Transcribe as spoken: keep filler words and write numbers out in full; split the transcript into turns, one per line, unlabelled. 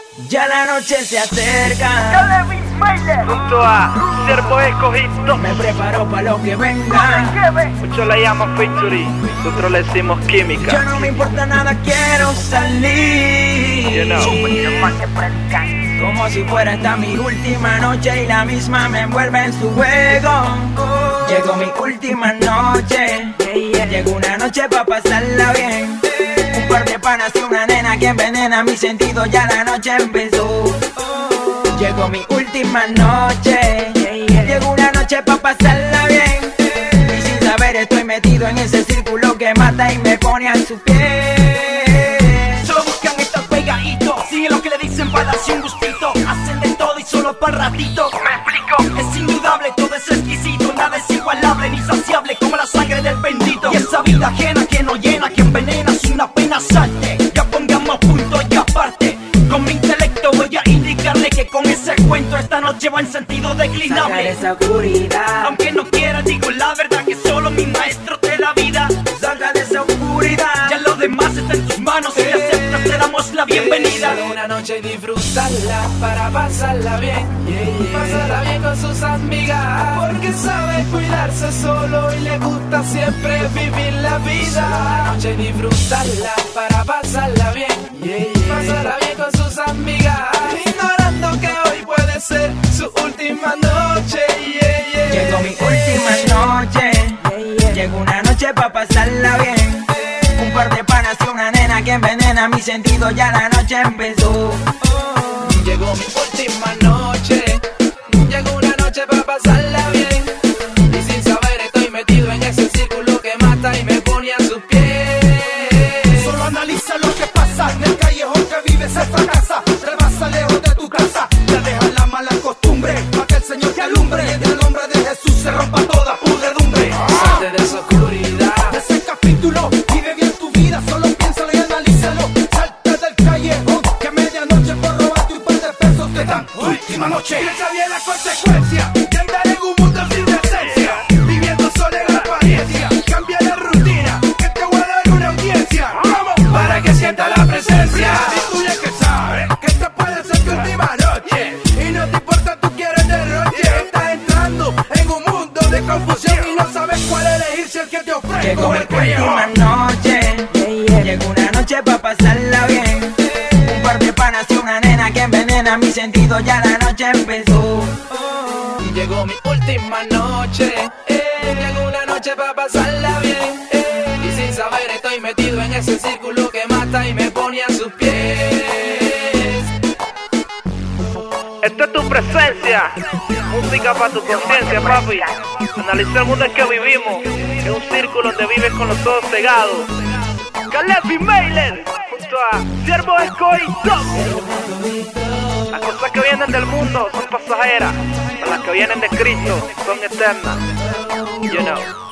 Ya la noche se acerca,
junto a Siervo Escogido.
me preparo para lo que venga.
Muchos le llaman Victory, nosotros le decimos
Ya
química.
no me importa nada, quiero salir.
You know.
Como si fuera esta mi última noche y la misma me envuelve en su juego. Llegó mi última noche, llegó una noche pa' pasarla bien. Un par de panas y una nena que envenena mi sentido, ya la noche empezó. Llegó mi última noche, llegó una noche pa' pasarla bien. Y sin saber estoy metido en ese círculo que mata y me pone a su pie.
Solo buscan estar pegaditos, siguen lo que le dicen para darse un gustito. Hacen de todo y solo para ratito. Me explico, es indudable, todo es exquisito. Nada es igualable ni saciable como la sangre del bendito. Y esa vida ajena que no llena, que envenena, es una pena salte. Ya pongamos punto y aparte. Con mi intelecto voy a indicarle que con ese cuento esta noche va en sentido
Sacar
declinable.
esa oscuridad,
Aunque no quiera, digo la verdad que solo mi maestro te da vida.
saca de esa oscuridad.
Ya lo demás está en tus manos, si aceptas te damos la bienvenida.
Solo una noche y disfrutarla para pasarla bien, yeah, yeah. Pasarla bien con sus amigas, porque sabe cuidarse solo y le gusta siempre vivir la vida. Solo una noche y disfrutarla para pasarla bien, yeah, yeah. Pasarla bien con sus amigas, ignorando que hoy puede ser su última noche, yeah, yeah.
Llegó mi última noche, llegó una noche pa' pasarla bien. Un par de panas y una nena que envenena mi sentido, ya la noche empezó.
Llegó mi última noche, llegó una noche para pasarla bien. Y sin saber estoy metido en ese círculo que mata y me pone a sus pies.
Solo analiza lo que pasa en el callejón que vive esa fracasa. Rebasa lejos de tu casa, ya deja la mala costumbre, para que el Señor te alumbre. Y en el nombre de Jesús se rompa toda pudredumbre.
Salte de esa oscuridad,
De ese capítulo, vive bien tu vida, solo piénsalo y analízalo. Salte del callejón, que a medianoche por robarte un par de pesos te dan última noche. Piensa bien la consecuencia de andar en un mundo sin decencia, viviendo solo en la apariencia. Cambia la rutina, que te voy a dar una audiencia. Vamos,
para que sienta la presencia.
y tú ya que sabes que esta puede ser tu última noche y no te importa, tú quieres derroche. Estás entrando en un mundo de confusión y no sabes cuál elegir, si el que te ofrezco
Llegó
o
mi
el que
última
yo.
noche, llegó una noche pa' pasarla bien. Un par de panas y una nena que envenena mi sentido, ya la noche empezó.
Llegó mi última noche, eh. Llegó una noche para pasarla bien, eh. Y sin saber estoy metido en ese círculo que mata y me pone a sus pies.
Esta es tu presencia, música para tu conciencia, papi. Analiza el mundo en que vivimos, es un círculo donde vives con los ojos cegados. Caleb y Mailer, junto a Siervo Escogido. Las cosas que vienen del mundo son pasajeras, pero las que vienen de Cristo son eternas. You know.